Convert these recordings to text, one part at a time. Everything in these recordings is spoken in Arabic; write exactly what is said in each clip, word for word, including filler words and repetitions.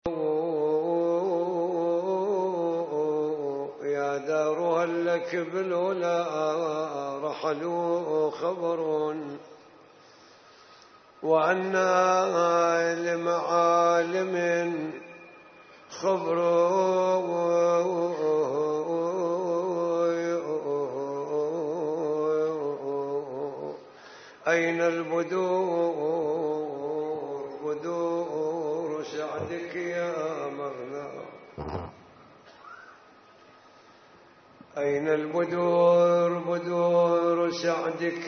يا دار هل لك بالأولى رحلوا خبر وأنا لمعالم خبر أين البدور بدور سعدك يا مغنى أين البدور بدور سعدك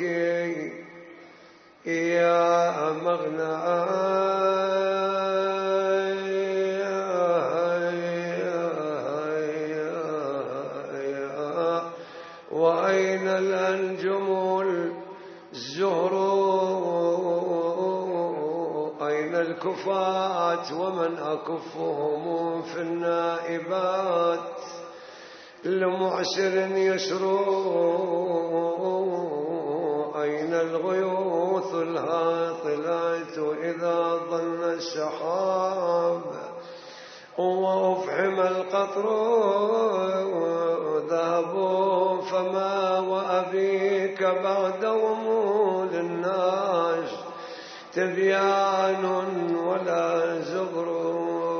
يا مغنى وأين الأنجم الزهر أين الكفات ومن أكفهم في النائبات لمعسر يسروا أين الغيوث الهاطلات إذا ظن السحاب وأفحم القطر ذهبوا فما وأبيك بعدهم للناس تبيان ولا زغر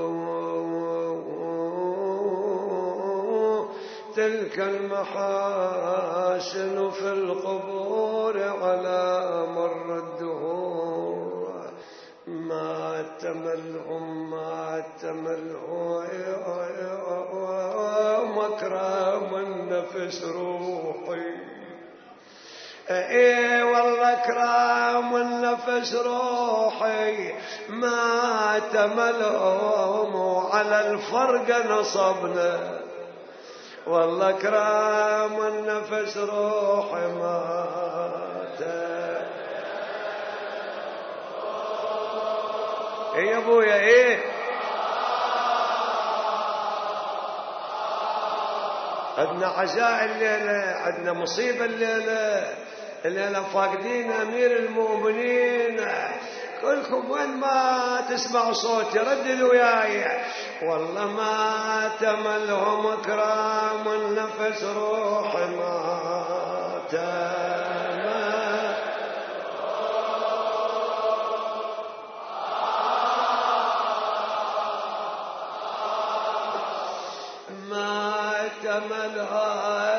تلك المحاسن في القبور على مر الدهور ما تملهم ما تملهم مكرم النفس روحي اي والله كرام النفس روحي ما تملهم على الفرق نصبنا والله كرام النفس روحي مات ايه يا ابويا ايه عندنا عزاء الليلة عندنا مصيبة الليلة الليلة فاقدين أمير المؤمنين كلكم وين ما تسمعوا صوتي رددوا وياي والله ما تملهم كرام النفس روح ما تمل ما تملها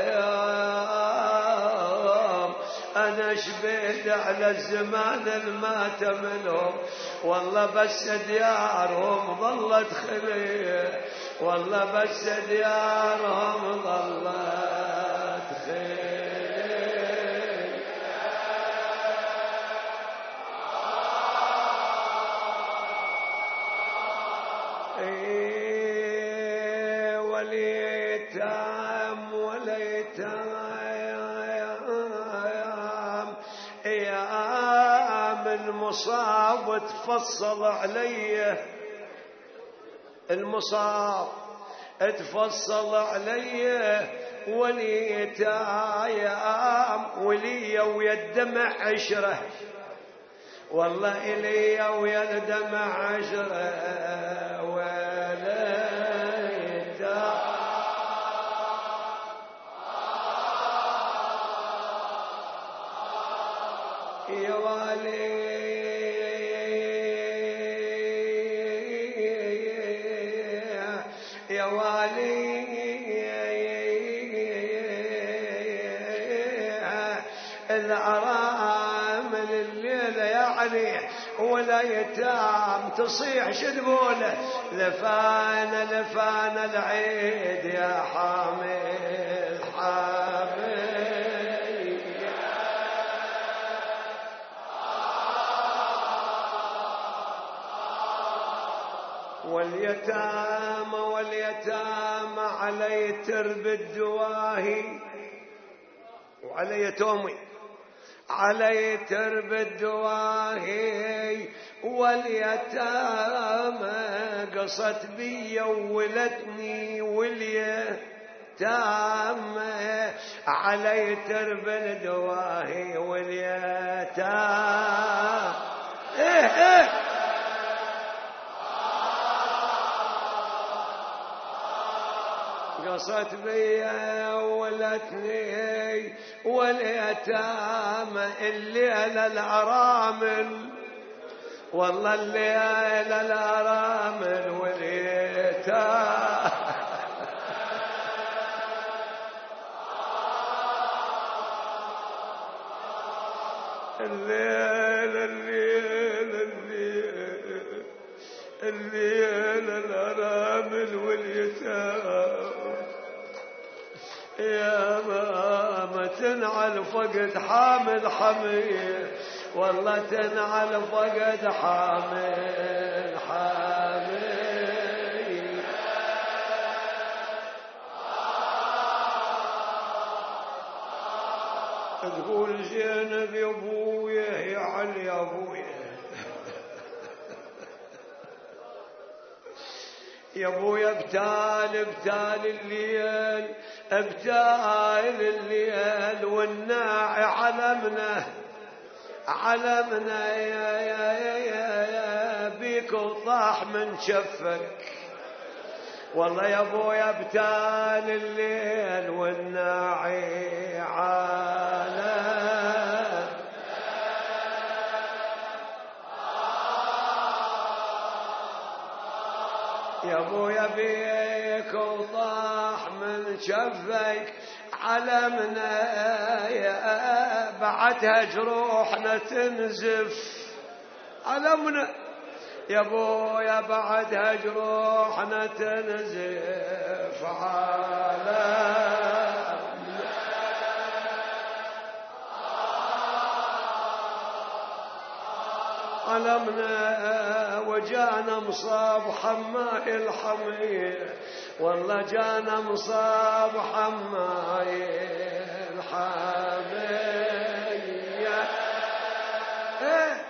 أنا شبيت على الزمان الما تملهم والله بس ديارهم ظلت خليه والله بس ديارهم ظلت خليه ايه واليتام واليتام المصاب تفصل علي المصاب تفصل علي وليتايام ولي ويا الدمع عشره والله إلي ويا الدمع عشره وليتايام يا والي يا والي الأرامل الليلة يعني ولا يتام تصيح شدبوله لفانا لفانا العيد يا حامل حامل واليتامى واليتامى علي ترب الدواهي وعلي تومي علي ترب الدواهي واليتامى قصت بي وولتني واليتامى علي ترب الدواهي واليتامى ايه ايه قصت بي ولتني واليتامى الليلة الأرامل والله الليلة الأرامل واليتامى الليل الليل الليل الليل الأرامل واليتامى يا ماما تنعل فقد حامل حمير والله تنعل فقد حامل حامل تقول زينب يا ابويا يا علي يا ابويا يا ابويا ابتال ابتال الليل ابتال الليل والناعي علمنا علمنا يا يا يا يا, يا بيك وطاح من شفك والله يا ابويا ابتال الليل والناعي عالم يا ابويا بيك وطاح من شفك علمنا يا بعدها جروحنا تنزف علمنا يا ابويا بعدها جروحنا تنزف علمنا علمنا وجانا مصاب حماي الحمير والله جانا مصاب حماي الحمير إيه؟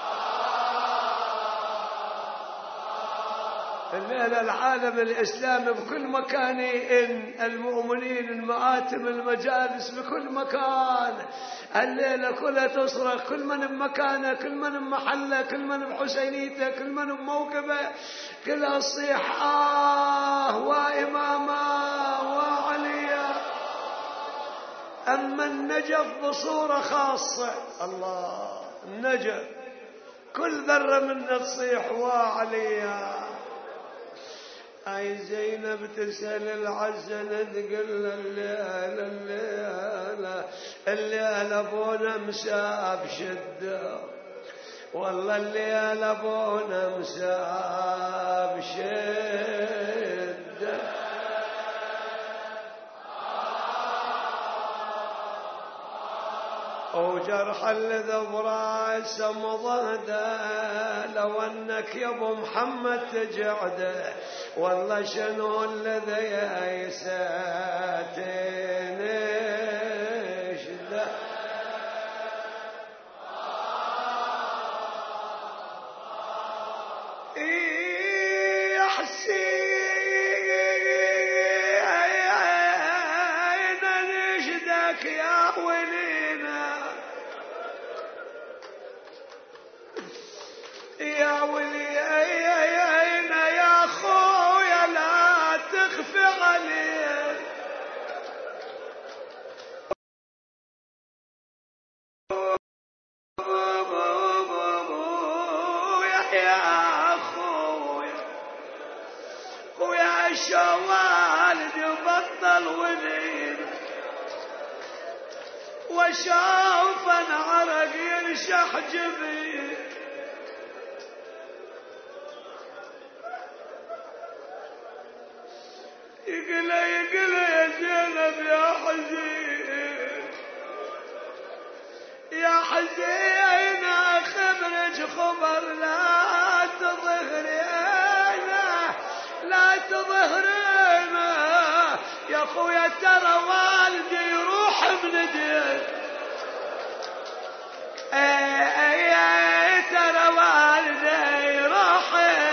الليلة العالم الإسلامي بكل مكان إن المؤمنين المآتم المجالس بكل مكان الليلة كلها تصرخ كل من بمكانه كل من بمحله كل من بحسينيته كل من بموقفه كلها تصيح آه وإماما وعليا أما النجف بصورة خاصة الله النجف كل ذرة منه تصيح وعليا اي زينب تسأل العسل تقول الليلة الليلة الليلة ابونا مساب شدة والله الليلة ابونا مساب شدة وجرح الذب راسه مضهده لو انك يا ابو محمد تجعده والله شنو الذي يساتنشده يا حسين نشدك يا ولينا يا ولينا يا خويا لا تخفي عليه يا خويا خويا الشوالد يبطل وليد وشوف العرق ينشح جبين يقول يقول يا زينب يا حزين يا حزين خبرك خبر لا تظهرينا لا تظهرينا يا خويا ترى والدي يروح من دين اي ترى والدي يروح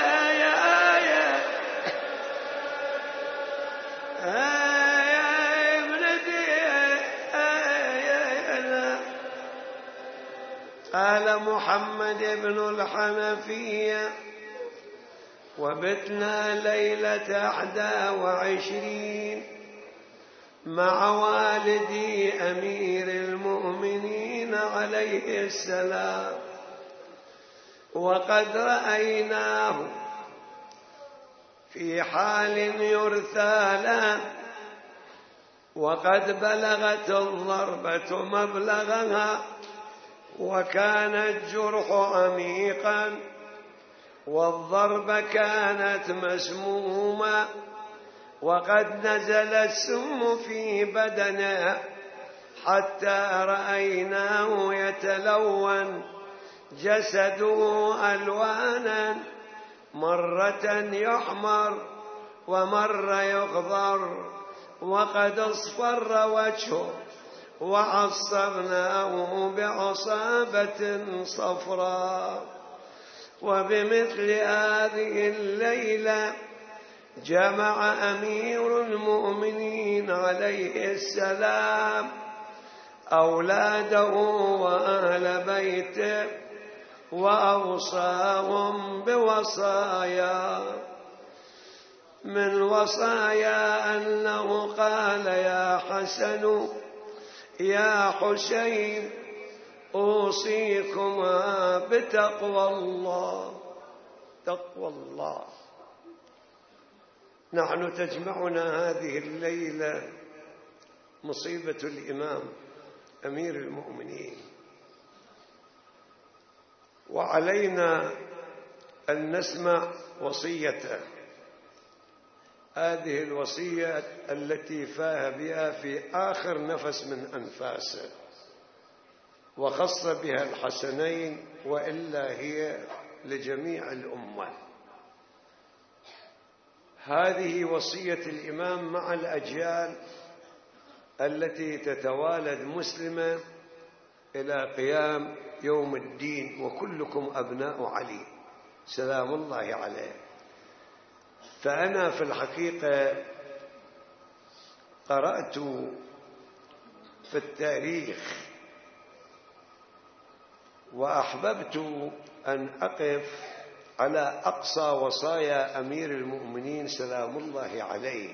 قال محمد بن الحنفية وبتنا ليلة أحد وعشرين مع والدي أمير المؤمنين عليه السلام، وقد رأيناه في حال يرثى له، وقد بلغت الضربة مبلغها، وكان الجرح عميقا، والضربة كانت مسمومة، وقد نزل السم في بدنه حتى رأيناه يتلون جسده ألوانا، مرة يحمر ومرة يخضر، وقد اصفر وجهه، وعصبناه بعصابة صفراء. وبمثل هذه الليلة جمع أمير المؤمنين عليه السلام أولاده وأهل بيته، وأوصاهم بوصايا، من وصايا أنه قال: يا حسن يا حسين أوصيكما بتقوى الله. تقوى الله. نحن تجمعنا هذه الليلة مصيبة الإمام أمير المؤمنين، وعلينا أن نسمع وصيته، هذه الوصية التي فاه بها في آخر نفس من أنفاسه، وخص بها الحسنين، وإلا هي لجميع الأمة. هذه وصية الإمام مع الأجيال التي تتوالد مسلمة إلى قيام يوم الدين، وكلكم أبناء علي سلام الله عليه. فأنا في الحقيقة قرأت في التاريخ، وأحببت أن أقف على أقصى وصايا أمير المؤمنين سلام الله عليه.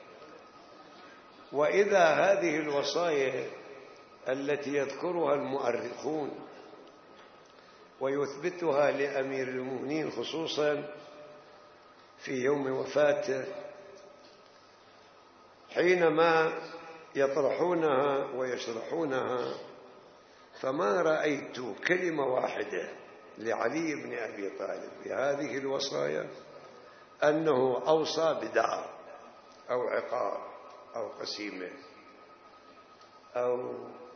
وإذا هذه الوصايا التي يذكرها المؤرخون ويثبتها لأمير المؤمنين خصوصا في يوم وفاته، حينما يطرحونها ويشرحونها، فما رأيت كلمة واحدة لعلي بن أبي طالب في هذه الوصايا أنه أوصى بدار أو عقار أو قسيمة أو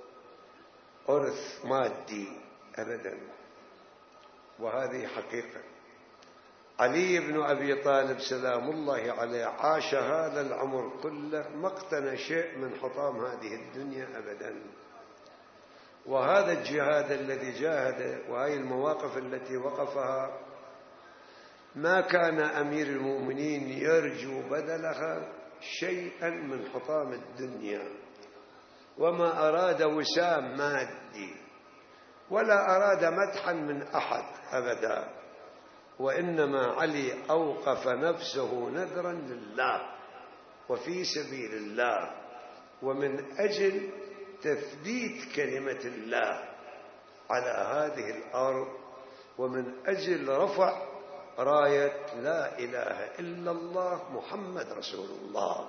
إرث مادي أبدا. وهذه حقيقة. علي بن أبي طالب سلام الله عليه عاش هذا العمر كله ما اقتنى شيء من حطام هذه الدنيا أبدا. وهذا الجهاد الذي جاهده وهذه المواقف التي وقفها ما كان أمير المؤمنين يرجو بدلها شيئا من حطام الدنيا، وما أراد وسام مادي، ولا أراد مدحا من أحد أبدا، وإنما علي أوقف نفسه نذرا لله وفي سبيل الله، ومن أجل تثبيت كلمة الله على هذه الأرض، ومن أجل رفع راية لا إله إلا الله محمد رسول الله.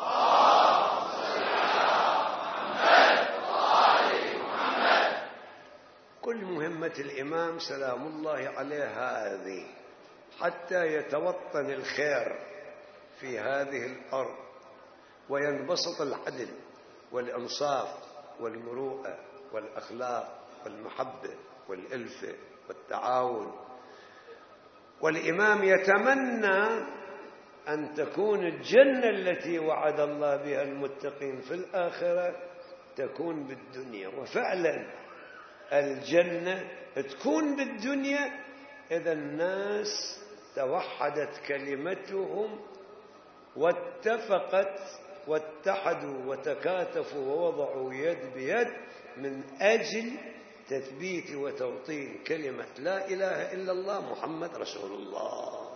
كل مهمة الإمام سلام الله عليه هذه، حتى يتوطن الخير في هذه الأرض، وينبسط العدل والإنصاف والمروءة والأخلاق والمحبة والألفة والتعاون. والإمام يتمنى أن تكون الجنة التي وعد الله بها المتقين في الآخرة تكون بالدنيا، وفعلا الجنة تكون بالدنيا إذا الناس توحدت كلمتهم واتفقت واتحدوا وتكاتفوا ووضعوا يد بيد من أجل تثبيت وتوطين كلمة لا إله إلا الله محمد رسول الله.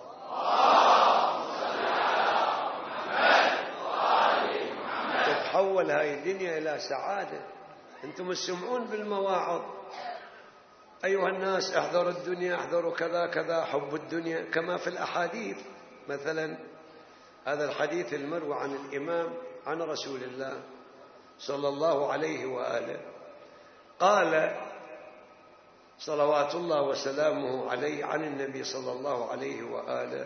تحول هاي الدنيا إلى سعادة. أنتم تسمعون بالمواعظ أيها الناس احذروا الدنيا، احذروا كذا كذا، حب الدنيا، كما في الأحاديث. مثلا هذا الحديث المروي عن الإمام عن رسول الله صلى الله عليه وآله قال صلوات الله وسلامه عليه عن النبي صلى الله عليه وآله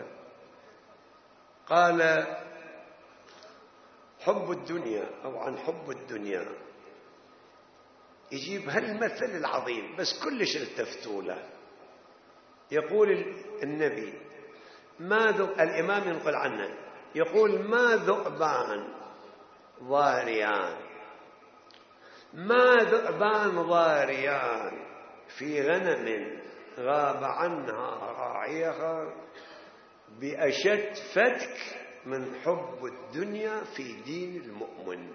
قال حب الدنيا أو عن حب الدنيا يجيب هالمثل العظيم بس كلش التفتوا له. يقول النبي ما ذو الإمام ينقل عنه يقول ما ذؤبان ضاريان ما ذؤبان ضاريان في غنم غاب عنها راعيها بأشد فتك من حب الدنيا في دين المؤمن.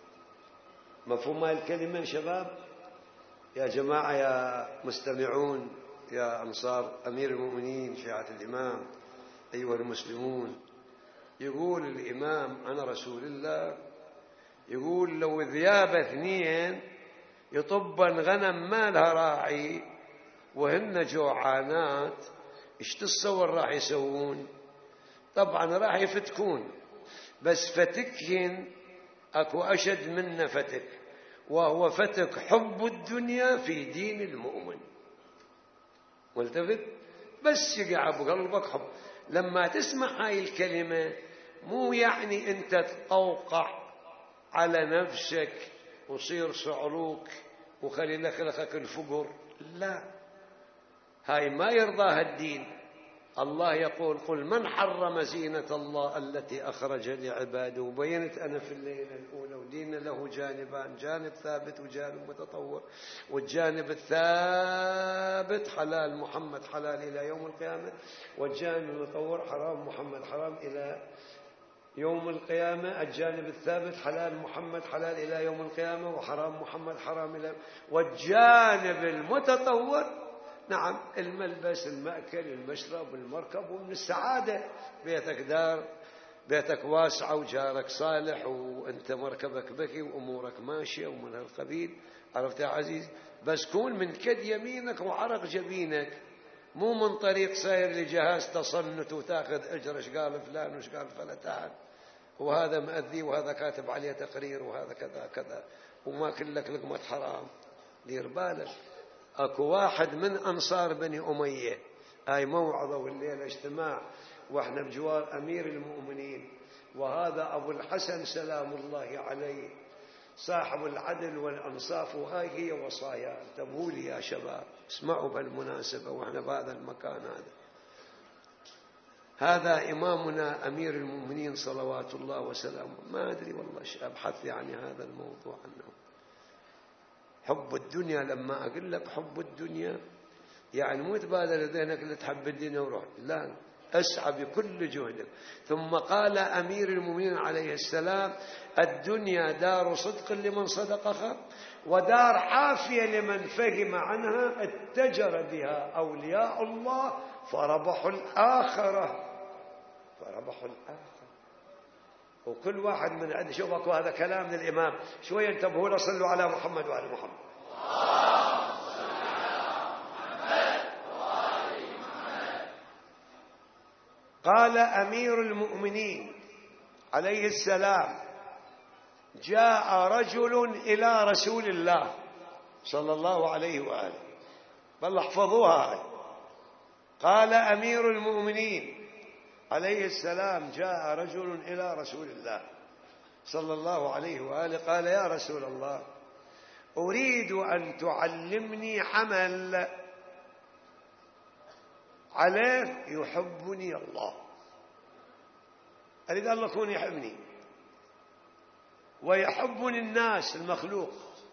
مفهوم الكلمة يا شباب؟ يا جماعة يا مستمعون يا أنصار أمير المؤمنين شيعة الإمام أيها المسلمون، يقول الإمام عن رسول الله يقول لو ذياب اثنين يطبن غنم ما لها راعي وهن جوعانات ايش تتصور راح يسوون؟ طبعا راح يفتكون، بس فتكهن اكو اشد منه فتك، وهو فتك حب الدنيا في دين المؤمن. ملتفت؟ بس يقع بقلبك حب. لما تسمع هاي الكلمة مو يعني انت تقوقع على نفسك وصير صعلوك وخلي لك لك الفقر، لا، هاي ما يرضاها الدين. الله يقول قل من حرم زينة الله التي أخرج لعباده. وبينت أنا في الليلة الأولى ودين له جانبان، جانب ثابت وجانب متطور. والجانب الثابت حلال محمد حلال إلى يوم القيامة، والجانب المتطور حرام محمد حرام إلى يوم القيامة. الجانب الثابت حلال محمد حلال إلى يوم القيامة، وحرام محمد حرام إلى. والجانب المتطور نعم الملبس المأكل المشرب المركب، ومن السعادة بيتك دار، بيتك واسعة وجارك صالح وانت مركبك بكي وأمورك ماشية ومن هالقبيل. عرفت يا عزيز؟ بس كون من كد يمينك وعرق جبينك، مو من طريق ساير لجهاز تصنت وتاخذ أجر ايش قال فلان وش قال فلتان وهذا مأذي وهذا كاتب عليه تقرير وهذا كذا كذا وما كلك لقمة حرام. دير بالك. اكو واحد من انصار بني اميه، هاي موعظه والليله اجتماع واحنا بجوار امير المؤمنين، وهذا ابو الحسن سلام الله عليه صاحب العدل والانصاف، وهاي هي وصايا. انتبهوا لي يا شباب، اسمعوا بالمناسبه واحنا بهذا المكان. هذا هذا امامنا امير المؤمنين صلوات الله وسلامه. ما ادري والله ايش ابحث يعني هذا الموضوع عنه. حب الدنيا، لما أقول لك حب الدنيا يعني مو تبادل ذهنك اللي تحب الدنيا وروح، لا، أسعى بكل جهدك. ثم قال أمير المؤمنين عليه السلام الدنيا دار صدق لمن صدقها، ودار عافية لمن فهم عنها اتجر بها أولياء الله فربحوا الآخرة. فربحوا الآخرة. وكل واحد من عند شوفك، وهذا كلام للإمام. شوية انتبهوا له، صلوا على محمد وعلى محمد. قال أمير المؤمنين عليه السلام جاء رجل إلى رسول الله صلى الله عليه وآله، بل احفظوها. قال أمير المؤمنين عليه السلام جاء رجل إلى رسول الله صلى الله عليه وآله قال يا رسول الله أريد أن تعلمني عمل عليه يحبني الله. أريد الله يكون يحبني ويحبني الناس المخلوق،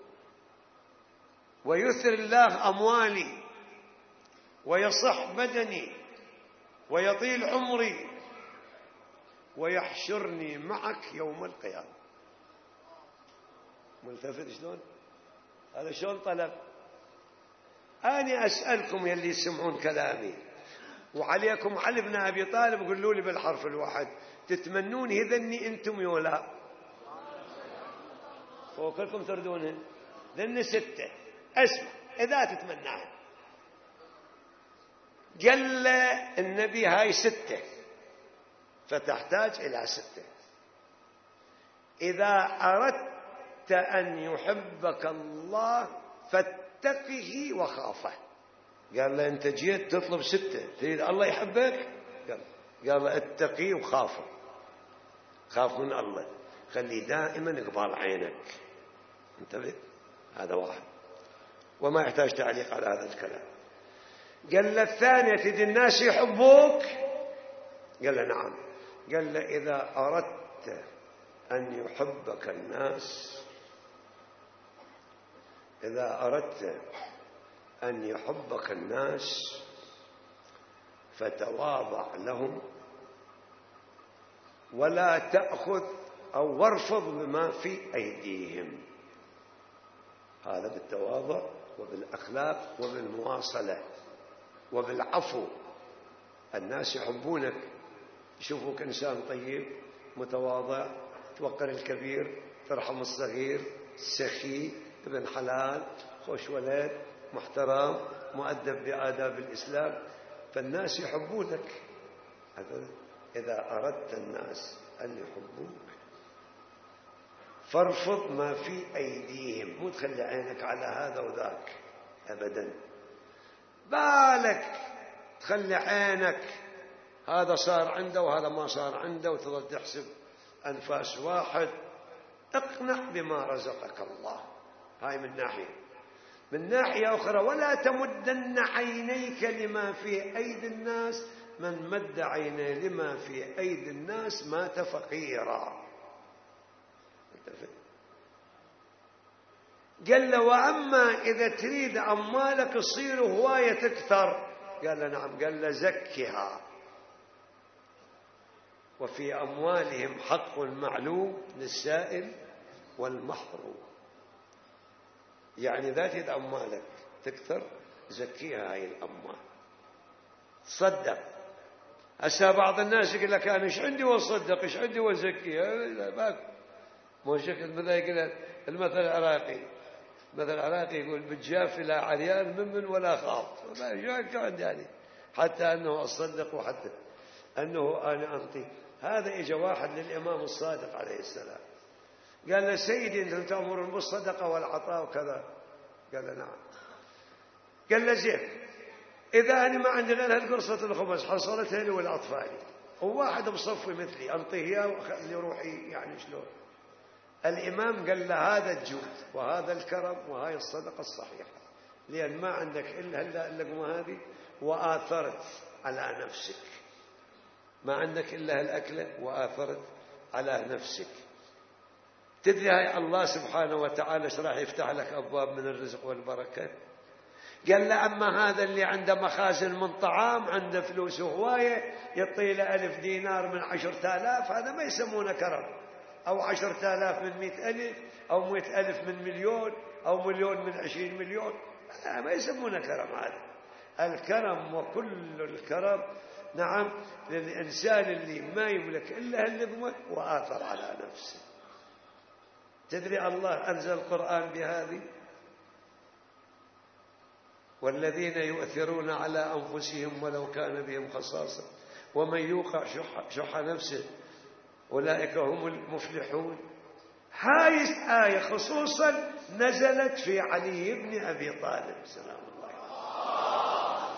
ويثر الله أموالي ويصح بدني ويطيل عمري ويحشرني معك يوم القيامة. ملتفت شلون؟ هذا شلون طلب؟ أنا أسألكم يلي يسمعون كلامي وعليكم علي بن أبي طالب، قولوا لي بالحرف الواحد تتمنون إذني أنتم ولا؟ وكلكم تردونهن ذن ستة. اسمع إذا تتمناهن. قال النبي هاي ستة فتحتاج إلى ستة. إذا أردت أن يحبك الله فاتقه وخافه. قال له أنت جيت تطلب ستة تريد الله يحبك؟ قال قال له اتقي وخافه. خاف من الله، خلي دائما قبال عينك. انتبه، هذا واحد وما يحتاج تعليق على هذا الكلام. قال له الثانية تجي الناس يحبوك؟ قال له نعم. قال له إذا أردت أن يحبك الناس إذا أردت أن يحبك الناس فتواضع لهم ولا تأخذ أو وارفض بما في أيديهم. هذا بالتواضع وبالأخلاق وبالمواصلة وبالعفو. الناس يحبونك، يشوفوك إنسان طيب متواضع، توقر الكبير، ترحم الصغير، سخي، ابن حلال، خوش ولد، محترم، مؤدب بآداب الإسلام، فالناس يحبونك. إذا أردت الناس أن يحبوك فارفض ما في أيديهم. مو تخلي عينك على هذا وذاك أبدا، بالك تخلي عينك هذا صار عنده وهذا ما صار عنده وتظل تحسب أنفاس واحد. اقنع بما رزقك الله. هاي من ناحية. من ناحية أخرى ولا تمدن عينيك لما في أيدي الناس. من مد عينيه لما في أيدي الناس مات فقيرا. قال له وأما إذا تريد أموالك تصير هواية تكثر. قال له نعم. قال له زكها وفي أموالهم حق معلوم للسائل والمحروم. يعني إذا تريد أموالك تكثر زكيها هاي الأموال، تصدق. هسه بعض الناس يقول لك أنا إيش عندي وأصدق، إيش عندي وأزكيها. لا مو شكل مثلا يقول المثل العراقي مثل العراقي يقول بالجاف لا عريان ممن ولا خاف. شو عندي يعني حتى أنه أصدق وحتى أنه أنا أنطي. هذا إجا واحد للإمام الصادق عليه السلام قال له سيدي أنت تأمرون بالصدقة والعطاء وكذا. قال له نعم. قال له زين إذا أنا ما عندي غير هالقرصة الخبز حصلتها لي والأطفال وواحد بصفي مثلي أنطيه إياه وأخلي روحي يعني شلون؟ الإمام قال له هذا الجود وهذا الكرم وهاي الصدقة الصحيحة، لأن ما عندك إلا هلا اللقمة هذه وآثرت على نفسك. ما عندك إلا هالأكلة وآثرت على نفسك. تدري هاي الله سبحانه وتعالى ايش راح يفتح لك أبواب من الرزق والبركة. قال له أما هذا اللي عنده مخازن من طعام، عنده فلوس هواية، يعطي له ألف دينار من عشرة آلاف، هذا ما يسمونه كرم. أو عشرة آلاف من مئة ألف، أو مئة ألف من مليون، أو مليون من عشرين مليون، ما يسمونه كرم. هذا الكرم وكل الكرم نعم للإنسان اللي ما يملك إلا اللقمة وآثر على نفسه. تدري الله أنزل القرآن بهذه والذين يؤثرون على أنفسهم ولو كان بهم خصاصة ومن يوقع شح, شح نفسه أولئك هم المفلحون. هاي الآية خصوصا نزلت في علي بن أبي طالب سلام الله عليه.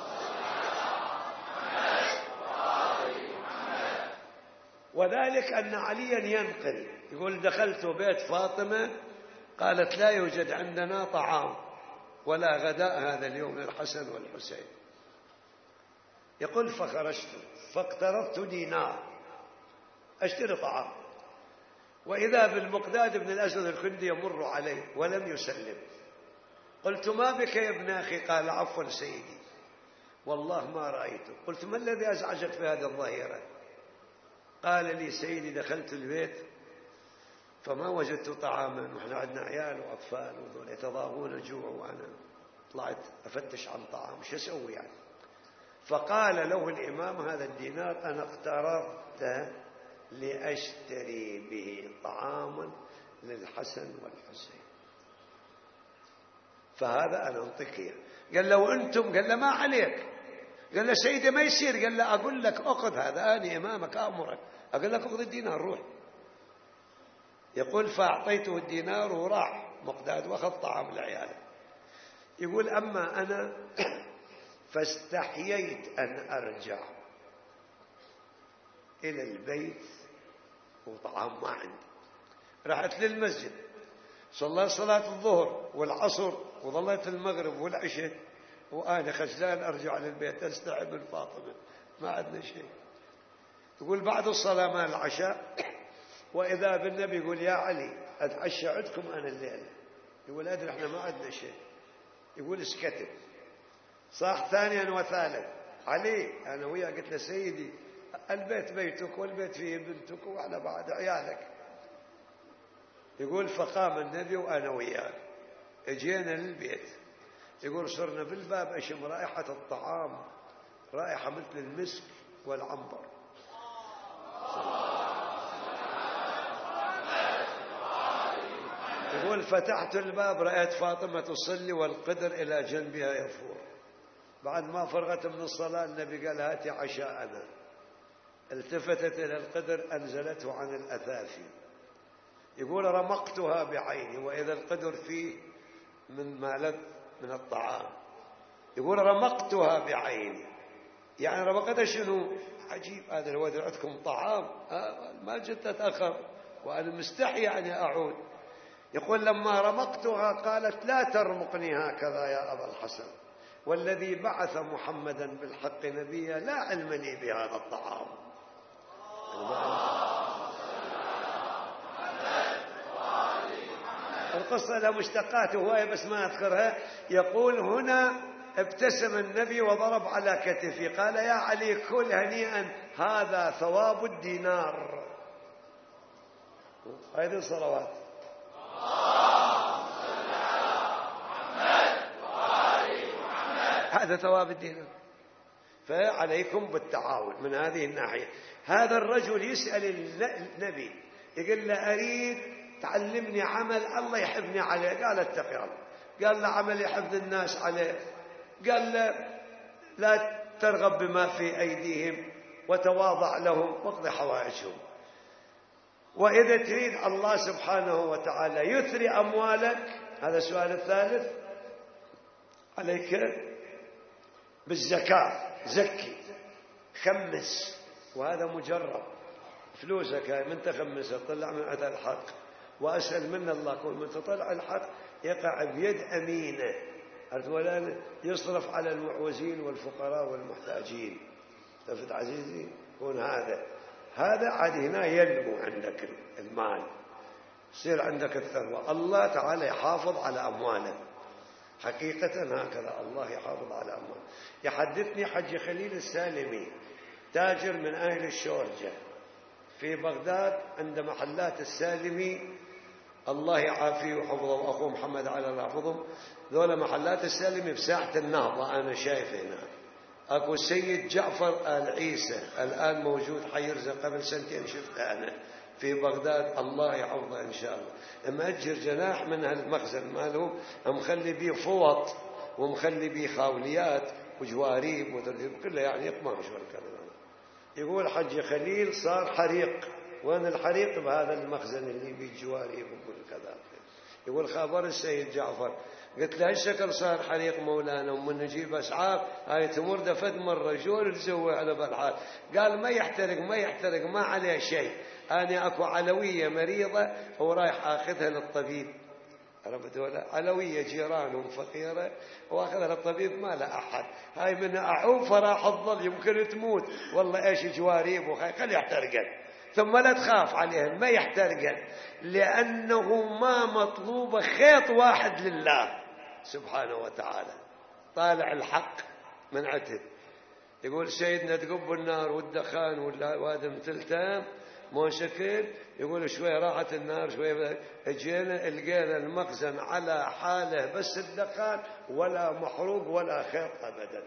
وذلك أن عليا ينقل يقول دخلت بيت فاطمة قالت لا يوجد عندنا طعام ولا غداء هذا اليوم للحسن والحسين. يقول فخرجت فاقترضت دينار أشتري طعام وإذا بالمقداد بن الأسود الكندي يمر علي ولم يسلم. قلت ما بك يا ابن أخي؟ قال عفوا سيدي والله ما رأيته. قلت ما الذي أزعجك في هذه الظاهرة؟ قال لي سيدي دخلت البيت فما وجدت طعاما ونحن عندنا عيال وأطفال وذول يتضاغون الجوع وأنا طلعت أفتش عن طعام شو أسوي يعني؟ فقال له الإمام هذا الدينار أنا اقترضته لأشتري به طعاما للحسن والحسين. فهذا أنا أنطيك. قال له وأنتم؟ قال له ما عليك. قال له سيدي ما يصير. قال له أقول لك أخذ هذا، أنا إمامك أمرك، أقول لك أخذ الدينار روح. يقول فأعطيته الدينار وراح مقداد وأخذ طعام لعياله. يقول أما أنا فاستحييت أن أرجع إلى البيت وطعام ما عندي. رحت للمسجد صلى صلاة الظهر والعصر وظلت المغرب والعشاء وأنا خجلان أرجع للبيت أستحي من فاطمة ما عندنا شيء. يقول بعد الصلاة مال العشاء وإذا بالنبي يقول يا علي أتعشى عندكم أنا الليلة. يقول أدري إحنا ما عندنا شيء. يقول اسكتب. صاح ثانيا وثالث علي أنا وياه قلت له سيدي البيت بيتك والبيت فيه بنتك وعلى بعد عيالك. يقول فقام النبي وأنا وياه اجينا للبيت. يقول صرنا بالباب أشم رائحة الطعام رائحة مثل المسك والعنبر. يقول فتحت الباب رأيت فاطمة تصلي والقدر إلى جنبها يفور. بعد ما فرغت من الصلاة النبي قال هاتي عشاءنا. التفتت إلى القدر أنزلته عن الأثافي. يقول رمقتها بعيني وإذا القدر فيه من ما لذ من الطعام. يقول رمقتها بعيني يعني رمقتها شنو؟ عجيب هذا الواد عندكم طعام آه ما جيت أتأخر وأنا مستحي يعني أعود. يقول لما رمقتها قالت لا ترمقني هكذا يا أبا الحسن والذي بعث محمدا بالحق نبيا لا علم لي بهذا الطعام. القصة لها مشتقات هواية بس ما أذكرها. يقول هنا ابتسم النبي وضرب على كتفي قال يا علي كل هنيئا هذا ثواب الدينار. هذه الصلوات هذا ثواب الدينار. فعليكم بالتعاون من هذه الناحية. هذا الرجل يسأل النبي يقول له أريد تعلمني عمل الله يحبني عليه. قال اتق الله. قال له عمل يحب الناس عليه. قال له لا ترغب بما في أيديهم وتواضع لهم واقضي حوائجهم. وإذا تريد الله سبحانه وتعالى يثري أموالك هذا السؤال الثالث عليك بالزكاة. زكي خمس وهذا مجرب فلوسك هاي من تخمسها طلع من أتى الحق وأسأل من الله كل من تطلع الحق يقع بيد أمينة ولا يصرف على المعوزين والفقراء والمحتاجين. تفت عزيزي يكون هذا هذا عاد هنا ينمو عندك المال يصير عندك الثروة. الله تعالى يحافظ على أموالك حقيقة هكذا الله يحافظ على أموالك. يحدثني حج خليل السالمي تاجر من أهل الشورجة في بغداد عند محلات السالمي الله يعافيه وحفظه وأخوه محمد على الله يحفظهم. ذولا محلات السالمي بساحة النهضة أنا شايف هنا أكو السيد جعفر آل عيسى الآن موجود حيرزة قبل سنتين شفته أنا في بغداد الله يحفظه إن شاء الله. لما أجر جناح من هالمخزن مالهم مخلي بيه فوط ومخلي بيه خاوليات وجواريب وترتيب كله يعني يقماش والكلام. يقول حج خليل صار حريق. وين الحريق؟ بهذا المخزن اللي بيه جواريب وكل كذا. يقول خبر السيد جعفر قلت له هالشكل صار حريق مولانا ومن نجيب أسعاف هاي تمر دفد مرة جول تزوي على بالحال. قال ما يحترق ما يحترق ما عليه شيء أنا أكو علوية مريضة ورايح أخذها للطبيب. عرفت ولا علوية جيرانهم فقيرة وأخذها للطبيب ما لا أحد هاي من أعوف راح تظل يمكن تموت والله إيش جواريب وخي خلي يحترقن ثم لا تخاف عليهم ما يحترقن لأنه ما مطلوب خيط واحد لله سبحانه وتعالى. طالع الحق من عتب. يقول سيدنا تقب النار والدخان وهذا مثلتان مو شكل. يقول شوي راحت النار شوي اجينا لقينا المخزن على حاله بس الدخان ولا محروق ولا خيط ابدا.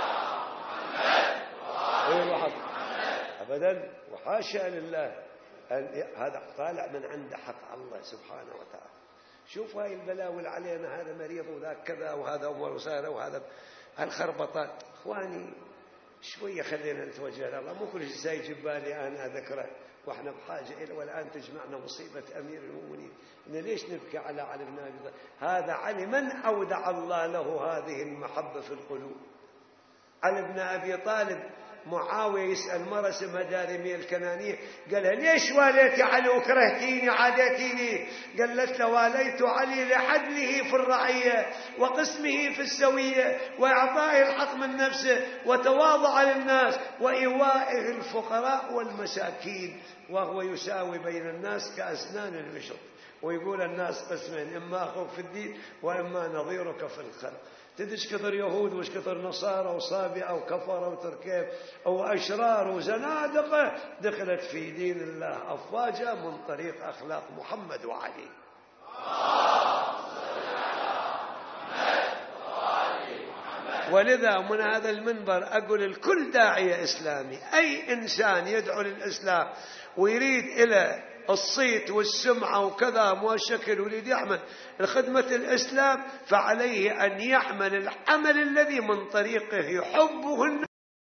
ابدا وحاشا لله هذا طالع من عند حق الله سبحانه وتعالى. شوف هاي البلاوي علينا، هذا مريض وذاك كذا وهذا أمور وسارة وهذا هالخربطات. إخواني شوية خلينا نتوجه لله، مو كل شيء يجي بالي أنا أذكره وإحنا بحاجة إلى، والآن تجمعنا مصيبة أمير المؤمنين. إن ليش نبكي على علي بن أبي طالب؟ هذا علي من أودع الله له هذه المحبة في القلوب. علي بن أبي طالب معاوية يسأل مرة اسمها دارمية الكنانية، قالها ليش واليت علي وكرهتيني عاديتيني؟ قالت له واليت علي لعدله في الرعية وقسمه في السوية وإعطائه الحق من نفسه وتواضع للناس وإيوائه الفقراء والمساكين، وهو يساوي بين الناس كأسنان المشط. ويقول الناس قسمين، إما أخوك في الدين وإما نظيرك في الخلق. تدش كثر يهود وش كثر نصارى وصابئة وكفرة وتركيب أو أشرار وزنادقة دخلت في دين الله أفواجا من طريق أخلاق محمد وعلي. ولذا من هذا المنبر أقول الكل داعية إسلامي، أي إنسان يدعو للإسلام ويريد إلى الصيت والسمعة وكذا والشكل ويريد يعمل الخدمة الإسلام، فعليه أن يعمل العمل الذي من طريقه يحبه الناس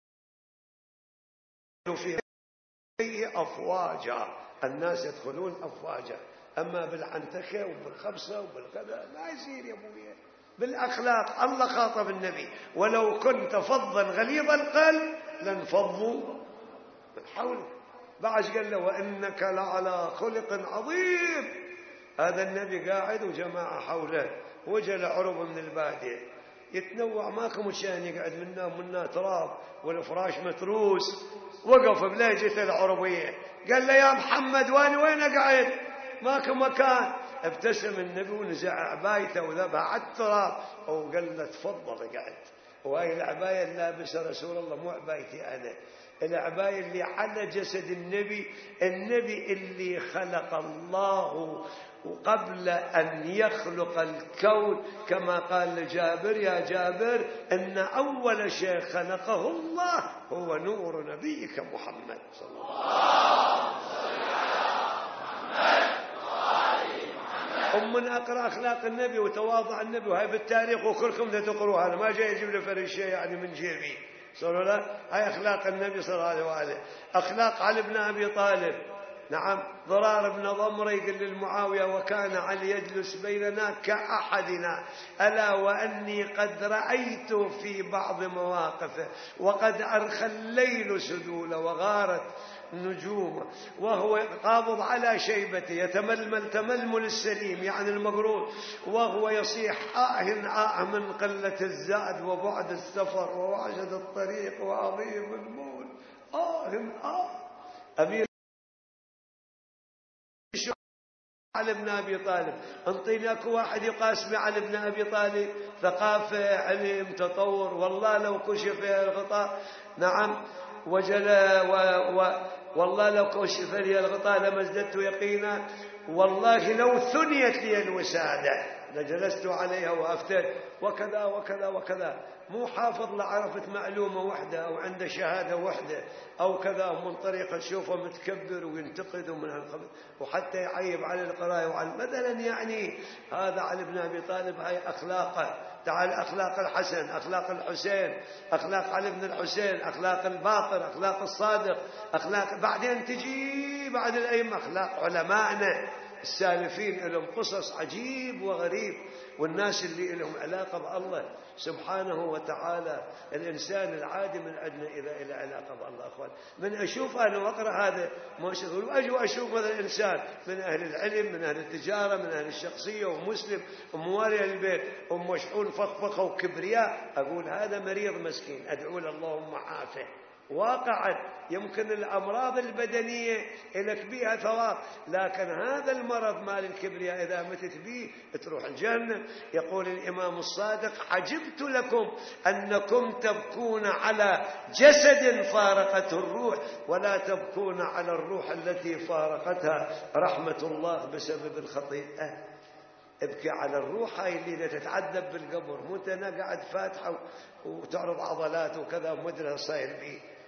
فيه أفواجا. الناس يدخلون أفواجا، أما بالعنتكة وبالخبصة وبالكذا لا يصير يا أبويا. بالأخلاق الله خاطب النبي، ولو كنت فظا غليظ القلب لانفضوا من حولك. بعد قال له وإنك لعلى خلق عظيم. هذا النبي قاعد وجماعة حوله، وجل عرب من البادية يتنوع ماكم وشان يقعد منا ومنا تراب والفراش متروس. وقف بلهجته العربية قال له يا محمد وانا وين اقعد؟ ماكم مكان. ابتسم النبي ونزع عبايته وذبها على التراب وقال له تفضل اقعد. وهي العباية اللي لابسها رسول الله مو عبايتي أنا، العباية اللي على جسد النبي، النبي اللي خلق الله وقبل أن يخلق الكون، كما قال لجابر يا جابر إن أول شيء خلقه الله هو نور نبيك محمد صلى الله عليه وسلم. ومن أقرأ أخلاق النبي وتواضع النبي، وهي بالتاريخ وكلكم تقروها، أنا ما جاي أجيب له فرق شيء يعني من جيبي صلى الله عليه وسلم. هاي أخلاق النبي صلى الله عليه وسلم. أخلاق علي بن أبي طالب، نعم ضرار بن ضمرة يقول للمعاوية وكان علي يجلس بيننا كأحدنا ألا وأني قد رأيت في بعض مواقفه وقد أرخى الليل سدول وغارت نجوم وهو قابض على شيبته يتململ تململ السليم يعني المقرود، وهو يصيح آه آه من قلة الزاد وبعد السفر ووعجد الطريق وعظيم الموت. آه آه أمير علي بن أبي طالب، انطيني اكو واحد يقاس علي بن أبي طالب ثقافة علم تطور، والله لو كشف الغطاء نعم وجل و و والله لو كشف لي الغطاء لما ازددت يقينا، والله لو ثنيت لي الوسادة لجلست عليها وأفتت وكذا وكذا وكذا. مو حافظ لعرفت معلومة واحدة أو عنده شهادة واحدة أو كذا، من طريقة تشوفه متكبر وينتقد من هالخبث وحتى يعيب على القراءة وعلى مثلا. يعني هذا علي بن أبي طالب هاي أخلاقه. تعال أخلاق الحسن، أخلاق الحسين، أخلاق علي بن الحسين، أخلاق الباقر، أخلاق الصادق، أخلاق بعدين تجي بعد الأئمة أخلاق علمائنا السالفين لهم قصص عجيب وغريب، والناس اللي لهم علاقة بالله سبحانه وتعالى. الإنسان العادي من عندنا إلى إلى علاقة بالله. أخوان من أشوف أنا وأقرأ هذا ما شغل وأجي وأشوف هذا الإنسان من أهل العلم من أهل التجارة من أهل الشخصية ومسلم وموالي البيت ومشحون فخفخة وكبرياء، أقول هذا مريض مسكين أدعو له اللهم عافه. واقعا يمكن الأمراض البدنية لك بها ثواب، لكن هذا المرض مال الكبرياء إذا متت به تروح الجنة. يقول الإمام الصادق عجبت لكم أنكم تبكون على جسد فارقته الروح ولا تبكون على الروح التي فارقتها رحمة الله بسبب الخطيئة. ابكي على الروح هاي اللي تتعذب بالقبر، مو انت قاعد فاتحة وتعرض عضلات وكذا ومدري صاير بيه.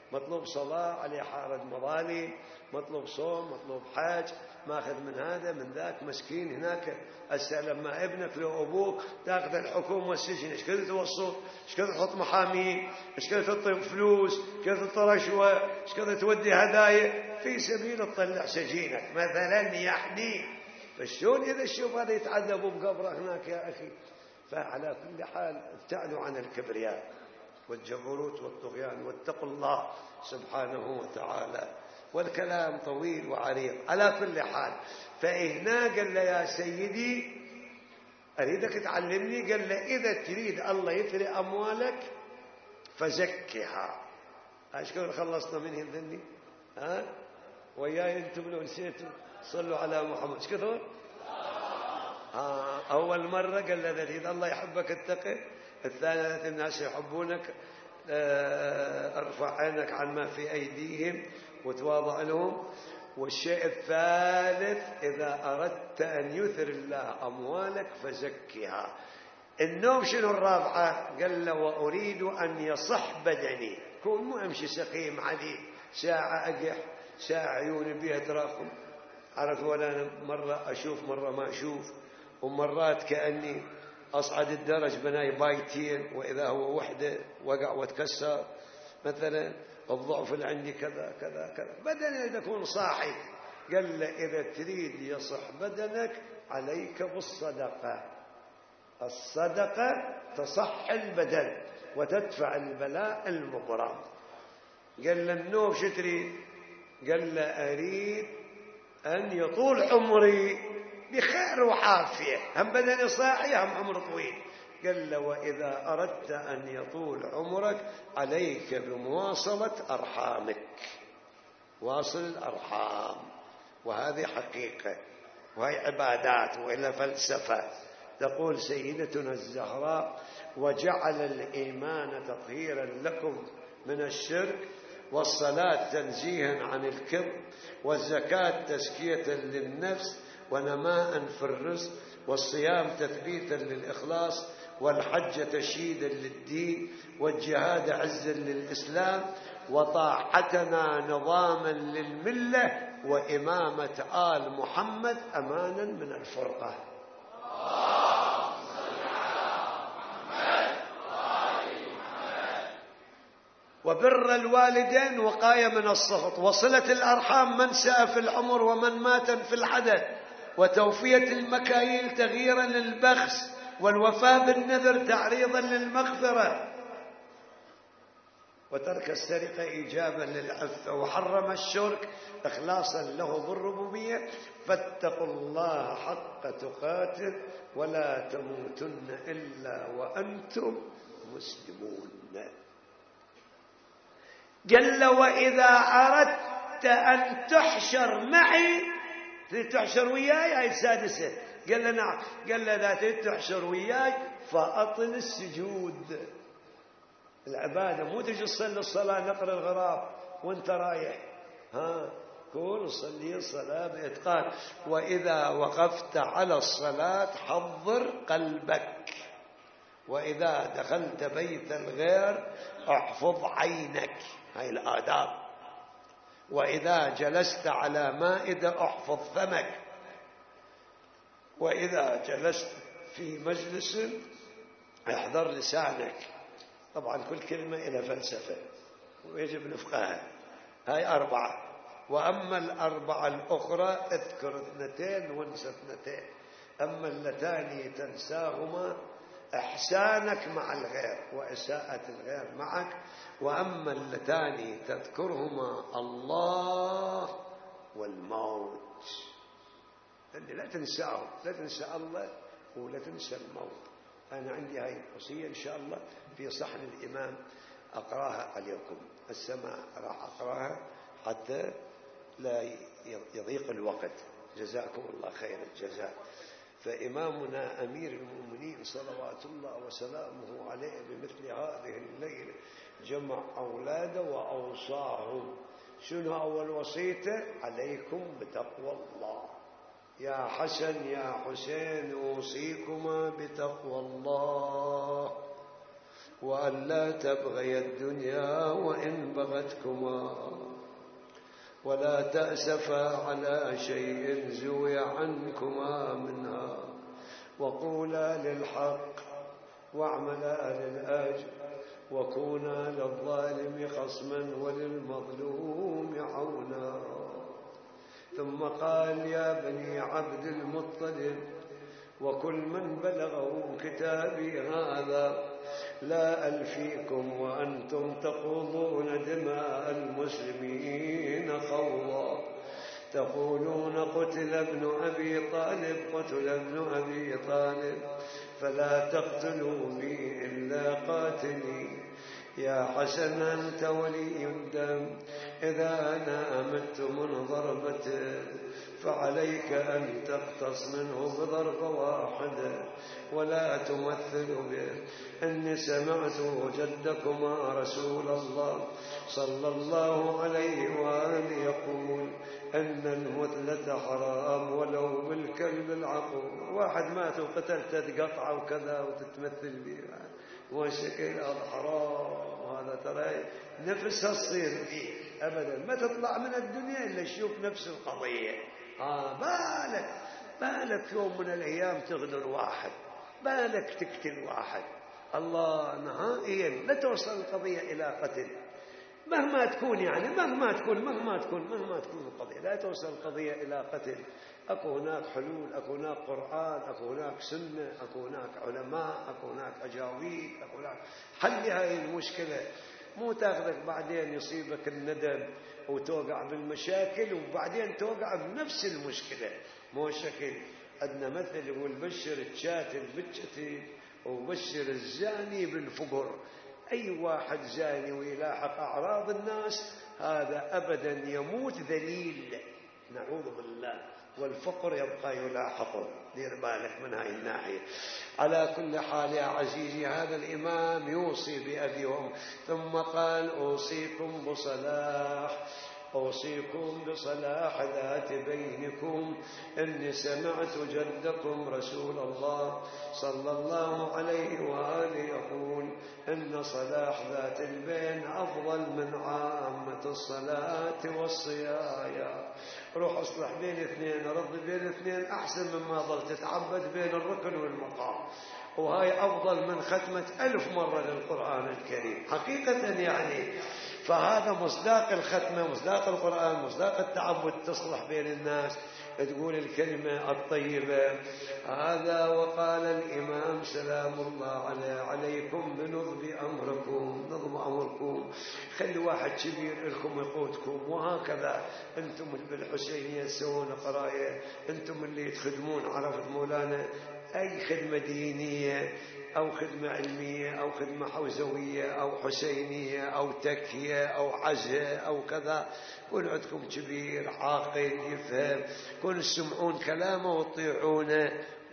مطلوب صلاة عليه حارة مظالم، مطلوب صوم، مطلوب حاج، ماخذ من هذا من ذاك. مسكين هناك هسه لما ابنك لو ابوك تاخذ الحكومه والسجن، ايش كذا توصل، ايش كذا تحط محامين، ايش كذا تعطي فلوس، ايش كذا تعطي رشوه، ايش كذا تودي هدايا في سبيل تطلع سجينك مثلا يعني. فشلون اذا الشوف هذا يتعذبوا بقبره هناك يا اخي؟ فعلى كل حال ابتعدوا عن الكبرياء والجبروت والطغيان واتقوا الله سبحانه وتعالى. والكلام طويل وعريض. على كل حال فهنا قال له يا سيدي أريدك تعلمني، قال له إذا تريد الله يثري أموالك فزكها. أشكر خلصنا منه الذني ها وياي أنتم لو نسيتوا صلوا على محمد. ايش كثر؟ آه أول مرة قال له إذا الله يحبك اتقي، الثانية الناس يحبونك آه ارفع عينك عن ما في أيديهم وتواضع لهم. والشيء الثالث إذا أردت أن يثر الله أموالك فزكها. النوم شنو الرابعة؟ قال له وأريد أن يصح بدني، كون مو أمشي سقيم عليه ساعة أقح ساعة عيوني بيها تراكم، عرف؟ ولا أنا مرة أشوف مرة ما أشوف، ومرات كأني أصعد الدرج بناي بايتين وإذا هو وحدة وقع وتكسر مثلا. الضعف اللي عندي كذا كذا كذا. بدني تكون صاحي. قال له إذا تريد يصح بدنك عليك بالصدقة. الصدقة تصح البدن وتدفع البلاء المبرم. قال له النوم شو تريد؟ قال له أريد أن يطول عمري بخير وعافية، هم بدني صاحي هم عمر طويل. قال له وإذا أردت أن يطول عمرك عليك بمواصلة أرحامك. واصل الأرحام، وهذه حقيقة وهي عبادات وإلا فلسفة. تقول سيدتنا الزهراء وجعل الإيمان تطهيرا لكم من الشرك، والصلاة تنزيها عن الكبر، والزكاة تزكية للنفس ونماء في الرزق، والصيام تثبيتا للإخلاص، والحج تشييدا للدين، والجهاد عزا للإسلام، وطاعتنا نظاما للملة، وإمامة آل محمد أمانا من الفرقة. وبر الوالدين وقاية من السخط، وصلة الأرحام منسأ في العمر ومن مات في العدد، وتوفية المكاييل تغييرا للبخس، والوفاء بالنذر تعريضا للمغفرة، وترك السرقة إيجابا للعفة، وحرم الشرك إخلاصا له بالربوبية. فاتقوا الله حق تقاته ولا تموتن إلا وأنتم مسلمون. قال له وإذا أردت أن تحشر معي، تحشر وياي، هاي السادسة. قال له نعم. قال له إذا تريد تحشر وياي فأطل السجود. العبادة مو تجي تصلي الصلاة نقر الغراب وانت رايح، ها كل صلي الصلاة بإتقان. وإذا وقفت على الصلاة حضر قلبك، وإذا دخلت بيت الغير احفظ عينك، هاي الآداب. وإذا جلست على مائدة احفظ فمك، وإذا جلست في مجلس احذر لسانك. طبعا كل كلمة إلى فلسفة ويجب نفقها. هاي أربعة. وأما الأربعة الأخرى اذكر اثنتين وانسى اثنتين. أما اللتان تنساهما إحسانك مع الغير وإساءة الغير معك. وأما اللتان تذكرهما الله والموت. يعني لا تنساه، لا تنسى الله ولا تنسى الموت. أنا عندي هاي الوصية إن شاء الله في صحن الإمام أقراها عليكم. السماء راح أقراها حتى لا يضيق الوقت. جزاكم الله خير الجزاء. فإمامنا أمير المؤمنين صلوات الله وسلامه عليه بمثل هذه الليلة جمع أولاده وأوصاهم. شنو أول وصيته؟ عليكم بتقوى الله. يا حسن يا حسين أوصيكما بتقوى الله. وأن لا تبغي الدنيا وإن بغتكما، ولا تأسفا على شيء زوي عنكما منها، وقولا للحق واعملا للأجر، وكونا للظالم خصما وللمظلوم عونا. ثم قال: يا بني عبد المطلب وكل من بلغه كتابي هذا، لا ألفيكم وأنتم تخوضون دماء المسلمين خوضا، تقولون قتل ابن أبي طالب قتل ابن أبي طالب، فلا تقتلوا بي إلا قاتلي. يا حسن أنت ولي الدم، إذا أنا أمت من ضربته فعليك أن تقتص منه بضربة واحدة ولا تمثل به. إني سمعت جدكما رسول الله صلى الله عليه وآله يقول: أن المثلة حرام ولو بالكلب العقور. واحد مات وقتلت تقطعه وكذا وتتمثل به، وشكل هذا حرام. وهذا ترى نفسها تصير فيه أبدا، ما تطلع من الدنيا إلا تشوف نفس القضية. آه بالك بالك يوم من الأيام تغدر واحد، بالك تقتل واحد. الله نهائيا لا توصل القضية إلى قتل، مهما تكون يعني مهما تكون مهما تكون مهما تكون القضية، لا توصل القضية إلى قتل. أكو هناك حلول، أكو هناك قرآن، أكو هناك سنة، أكو هناك علماء، أكو هناك أجاويد، أكو هناك حل هاي المشكلة. مو تاخذك بعدين يصيبك الندم وتوقع بالمشاكل وبعدين توقع بنفس المشكلة. مو شكل عندنا مثل يقول: بشر الشاتل بالشتي وبشر الزاني بالفقر. أي واحد زاني ويلاحق أعراض الناس هذا أبدا يموت ذليل، نعوذ بالله، والفقر يبقى يلاحقه. دير بالك من هاي الناحية. على كل حال يا عزيزي، هذا الإمام يوصي بأبي وأم، ثم قال: أوصيكم بصلاح أوصيكم بصلاح ذات بينكم، إني سمعت جدكم رسول الله صلى الله عليه وآله يقول: إن صلاح ذات البين أفضل من عامة الصلاة والصيايا. روح اصلح بين اثنين، رد بين اثنين أحسن مما ظل تتعبد بين الركن والمقام، وهاي أفضل من ختمة ألف مرة للقرآن الكريم حقيقة يعني. فهذا مصداق الختمة، مصداق القرآن، مصداق التعبد، تصلح بين الناس، تقول الكلمة الطيبة. هذا وقال الإمام سلام الله عليه: عليكم بنظم أمركم، نظم أمركم، خلي واحد كبير لكم يقودكم. وهكذا أنتم بالحسينية تسوون قراية، أنتم اللي تخدمون، عرفت مولانا، أي خدمة دينية أو خدمة علمية أو خدمة حوزوية أو حسينية أو تكية أو عزة أو كذا، كن عندكم كبير عاقل يفهم، كن تسمعون كلامه وتطيعونه،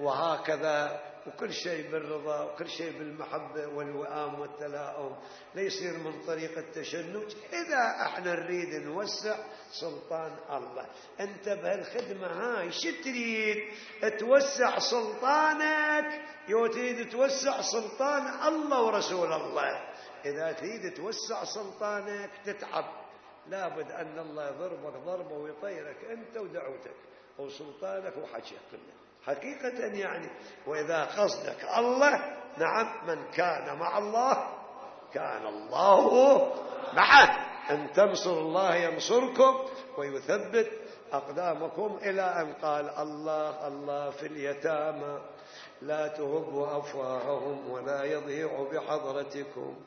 وهكذا. وكل شيء بالرضا وكل شيء بالمحبة والوئام والتلاؤم، لا يصير من طريق التشنج. إذا احنا نريد نوسع سلطان الله، انت بهالخدمة هاي شو تريد؟ توسع سلطانك، يو تريد توسع سلطان الله ورسول الله. إذا تريد توسع سلطانك تتعب، لابد أن الله يضربك ضربة ويطيرك أنت ودعوتك وسلطانك وحكيك كله حقيقة يعني. وإذا قصدك الله، نعم، من كان مع الله كان الله معه. أن تنصر الله ينصركم ويثبت أقدامكم، إلى أن قال: الله الله في اليتامى لا تهبوا أفواههم ولا يضيعوا بحضرتكم.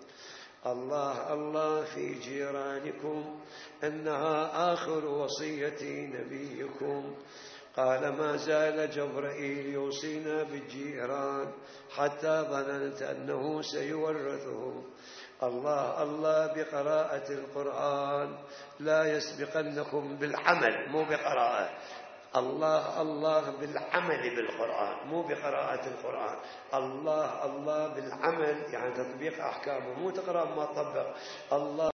الله الله في جيرانكم، إنها آخر وصية نبيكم. قال: ما زال جبرائيل يوصينا بالجيران حتى ظننت أنه سيورثهم. الله الله بقراءة القرآن، لا يسبقنكم بالعمل، مو بقراءة. الله الله بالعمل بالقرآن، مو بقراءة القرآن. الله الله بالعمل يعني تطبيق أحكامه، مو تقرأ ما تطبق. الله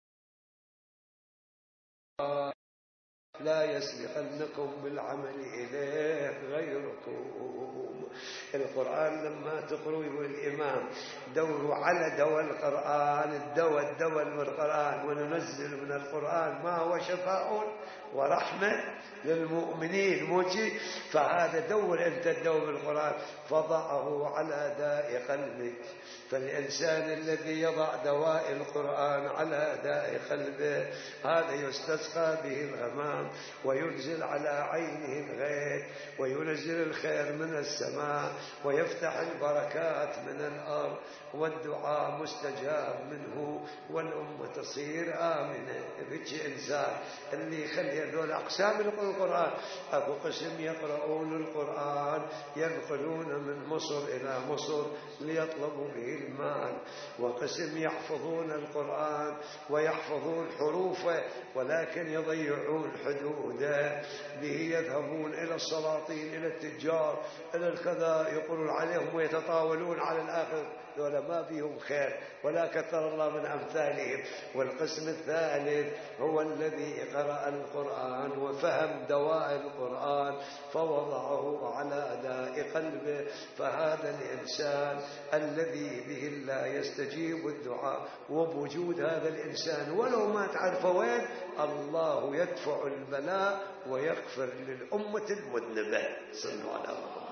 لا يسبقنكم بالعمل إليه غيركم. القرآن لما تقروا يقول الإمام دوروا على دواء القرآن، الدواء الدواء من القرآن، وننزل من القرآن ما هو شفاء ورحمة للمؤمنين موجي. فهذا دور أنت الدواء بالقرآن، فضعه على داء قلبك. فالإنسان الذي يضع دواء القرآن على داء قلبه هذا يستسقى به الغمام، وينزل على عينه الغيث، وينزل الخير من السماء، ويفتح البركات من الأرض، والدعاء مستجاب منه، والأمة تصير آمنة. بيجي إنسان اللي يخلي هذول أقسام القرآن، أكو قسم يقرؤون القرآن ينقلون من مصر إلى مصر ليطلبوا به المال، وقسم يحفظون القرآن ويحفظون حروفه ولكن يضيعون حدوده، به يذهبون إلى السلاطين إلى التجار إلى الكذا يقولون عليهم ويتطاولون على الآخر، ذولا ما فيهم خير ولا كثر الله من أمثالهم. والقسم الثالث هو الذي قرأ القرآن وفهم دواء القرآن فوضعه على داء قلبه، فهذا الإنسان الذي به الله يستجيب الدعاء. وبوجود هذا الإنسان ولو ما تعرف وين، الله يدفع البلاء ويغفر للأمة المذنبة. صلوا على الله.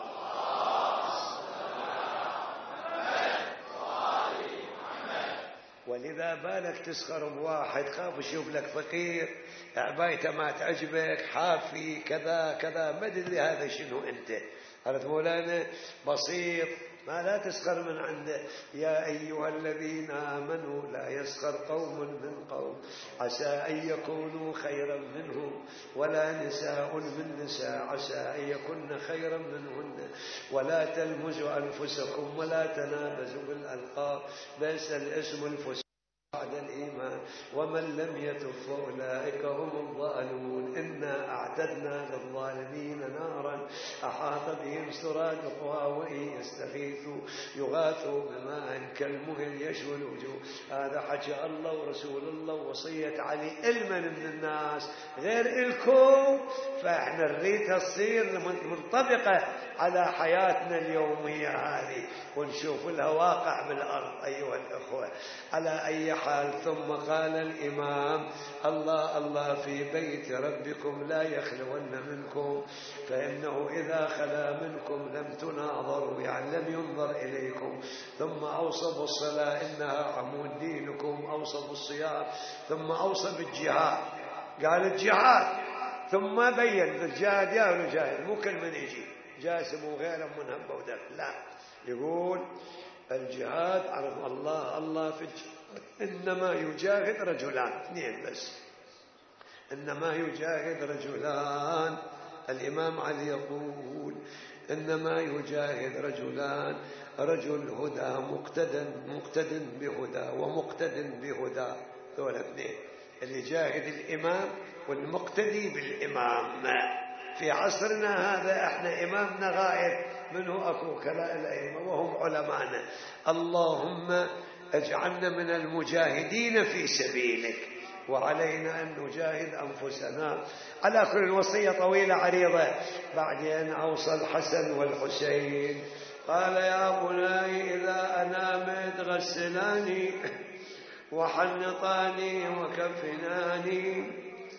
ولذا بالك تسخر بواحد خاف يشوف لك فقير عبايته ما تعجبك حافي كذا كذا، ما ادري هذا شنو انت. قالت مولانا بسيط، ما لا تسخر من عنده. يا أيها الذين آمنوا لا يسخر قوم من قوم عسى أن يكونوا خيرا منهم، ولا نساء من نساء عسى أن يكن خيرا منهن، ولا تلمزوا أنفسكم ولا تنابزوا بالألقاب، بئس الاسم الفسوق بعد الإيمان، ومن لم يتب فأولئك هم الظالمون. إنا أعتدنا للظالمين نارا أحاط بهم سرادقها وإن يستغيثوا يغاثوا بماء كالمهل يشوي الوجوه. هذا حكى الله ورسول الله وصية علي علما من الناس غير إلكم، فإحنا نريدها تصير منطبقة على حياتنا اليومية هذه ونشوف لها واقع بالأرض أيها الأخوة. على أي حال، ثم قال الإمام الله الله في بيت ربكم لا يخلون منكم، فإنه إذا خلا منكم لم تناظروا، يعني لم ينظر إليكم. ثم أوصى بالصلاة إنها عمود دينكم، أوصى بالصيام، ثم أوصى بالجهاد، قال الجهاد، ثم بين الجهاد يا رجال مو كل من يجي جاسم وغيره من هم ودم، لا، يقول الجهاد عرف الله الله في الجهاد إنما يجاهد رجلان، اثنين بس، إنما يجاهد رجلان. الإمام علي يقول إنما يجاهد رجلان، رجل هدى مقتد مقتد بهدى ومقتد بهدى، ذول اثنين، اللي جاهد الإمام والمقتدي بالإمام. في عصرنا هذا احنا إمامنا غائب، منه أكو كلاء الأئمة وهم علماءنا. اللهم اجعلنا من المجاهدين في سبيلك، وعلينا أن نجاهد أنفسنا. على كل الوصية طويلة عريضة. بعدين أوصى الحسن والحسين قال يا بني إذا أنامت غسلاني وحنطاني وكفناني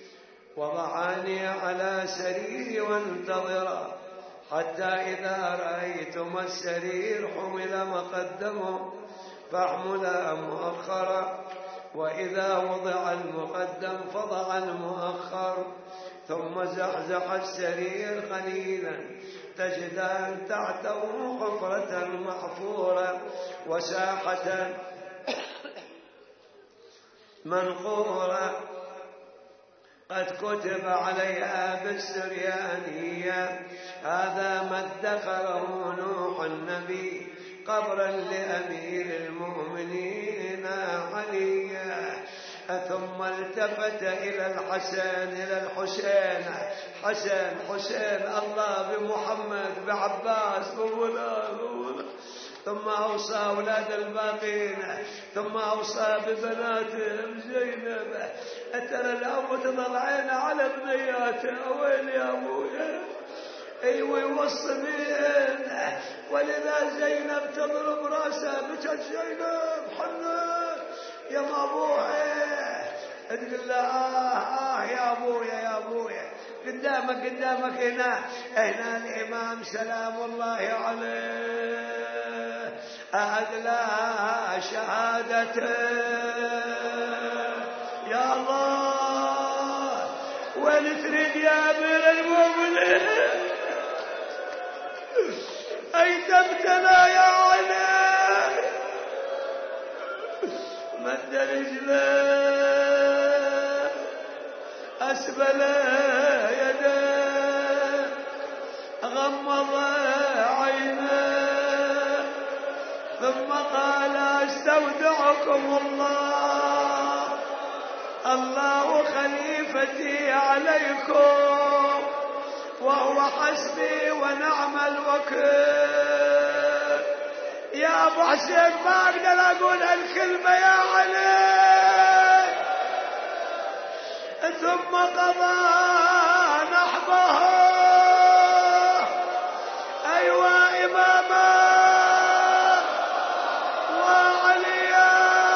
وضعاني على سريري وانتظرا، حتى إذا رأيتما السرير حمل مقدمه فاحملا مؤخرا، وإذا وضع المقدم فضع المؤخر، ثم زحزح السرير قليلا تجدان تحته حفرة محفورة وساحة منقورة قد كتب عليها بالسريانية هذا ما ادخره نوح النبي قبرا لأمير المؤمنين علي. ثم التفت إلى الحسن إلى الحسين حسن حسين الله بمحمد بعباس بفلان بفلان، ثم أوصى أولاد الباقين، ثم أوصى ببناتهم زينب. أترى الأب تظل عينه على بنياته، وين يا أبويا؟ أيوة يوصي بين، ولله تضرب راسه بكت زينب حنت يا ما ابوها تقول له آه آه يا أبويا يا أبويا قدامك قدامك هنا هنا الإمام سلام الله عليه أدلى شهادته يا الله وين تريد يا أمير المؤمنين أيتمتنا يا علي مد رجله أسبل يده غمض عينه ثم قال استودعكم الله الله خليفتي عليكم وهو حسبي ونعم الوكيل. يا أبو حسين ما أقدر أقول هالكلمة يا علي. ثم قضى نحبه أيوا إماما وعليا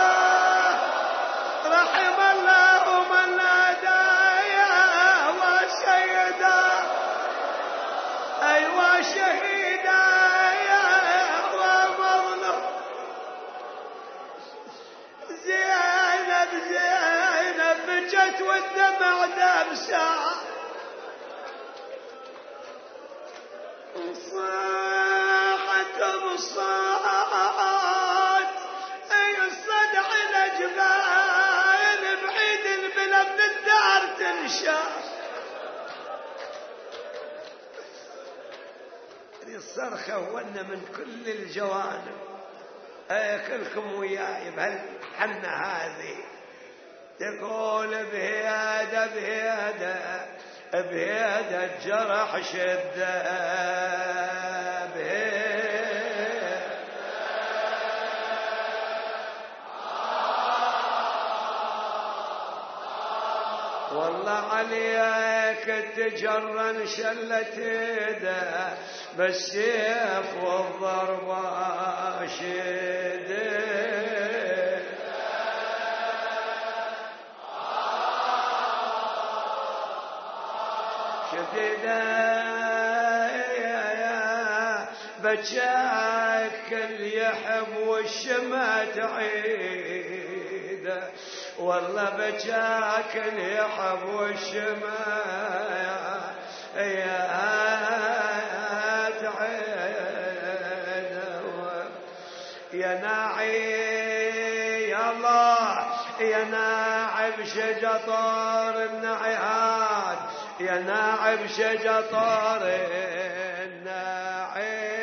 رحم الله من نادايا وسيدا أيوا شهيدا ومظلوم زينب زينب بجت والدمع دام ساعة صاحت بصاحت اي الصدع الأجبال بعيد البلد من الدار تنشاف. هذه الصرخة وانا من كل الجوانب اي كلكم وياي بهالحنة هذه تقول بهيادة بهيادة بهيادة الجرح شدة بهيادة والله عليك تجرن شلت يده بالسيف والضربة شده شديدة بجاك اللي يحب والشمع تعيده والله بجاك اللي يحب والشمع يا تعيده يا ناعي يا الله يا ناعب شجطار النعيهات يا ناعب شجطار النعيهات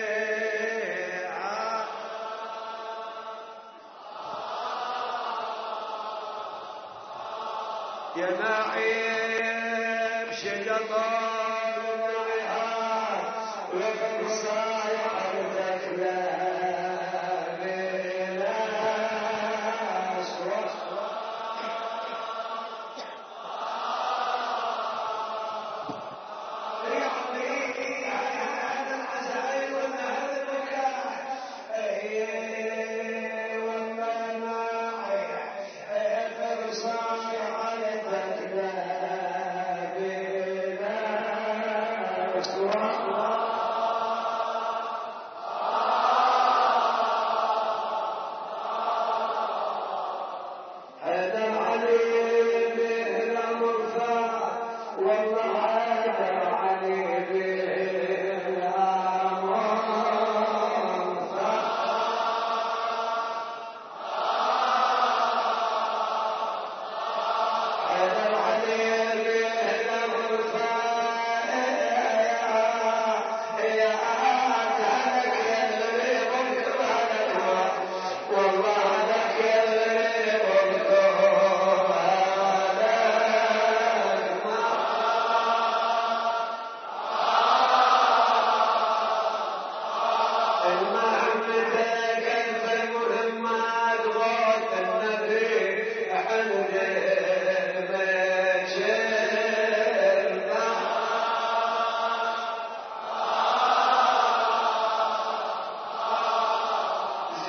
يا ناعب شجطار النعيهات وفي صايع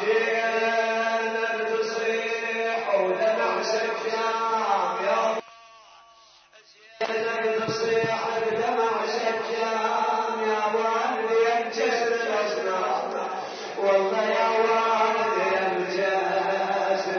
زينب تصيح ودمع سكام يا زينب تصيح ودمع سكام يا والدي انكسر الأسنان والله يا والدي انكسر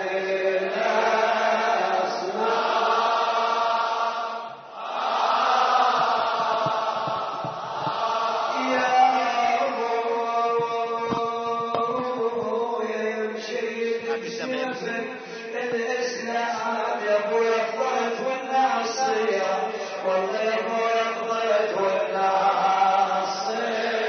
الإسلام يا أبوي أفضلت والناصية والله يا أبوي أفضلت والناصية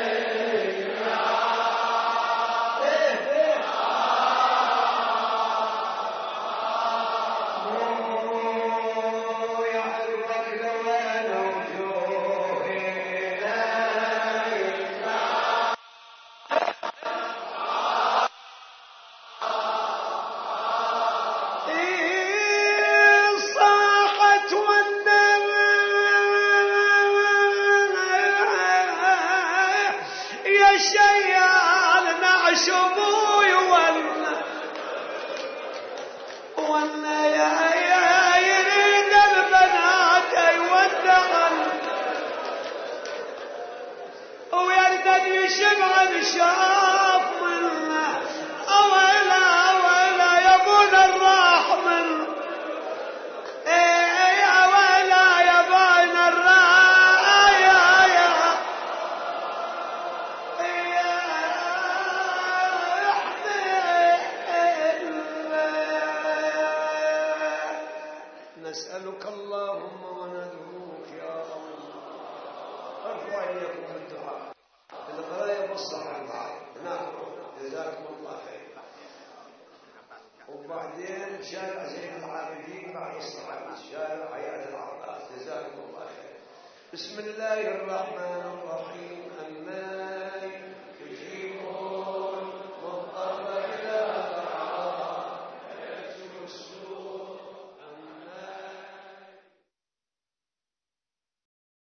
يعرفك لو أنا وجوهي شيال نعش ابوي ولا ولا يا يريد البنات يودعن ويرد يشبع الشاف منه ولا ولا يبون الراح من يا ولا يبون الراح يا يا نسألك اللهم وندعوك يا الله ارفع إليكم الدعاء الغرايب والصحة معي نعم جزاكم الله خير وبعدين شارع زين العابدين بعد الصلاة شارع حياة العباس جزاكم الله خير بسم الله الرحمن الرحيم